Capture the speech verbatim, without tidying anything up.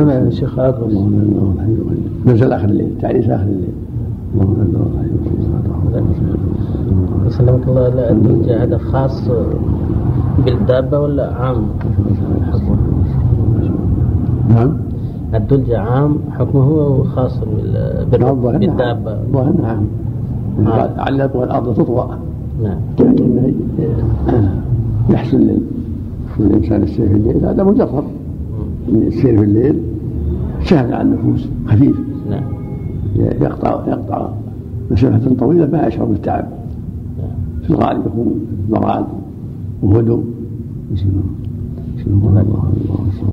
ما يا شيخ عاقب الله لا اله الا الحي القيوم نزل اخر الليل تعريس اخر الليل الله لا اله الا الحي سلمك الله. الدلجة هذا خاص بالدابة ولا عام؟ نعم الدلجة عام حكمه خاص بالدابة. ظاهر نعم على الأرض تطوى. نعم لكن يحسن للإنسان السير في الليل هذا مجرب. السير في الليل سهل على النفوس خفيف. نعم يقطع يقطع مسافة طويلة ما يشعر بالتعب. في الغالب يكون ضراد وهدوء. بسم الله بسم الله الله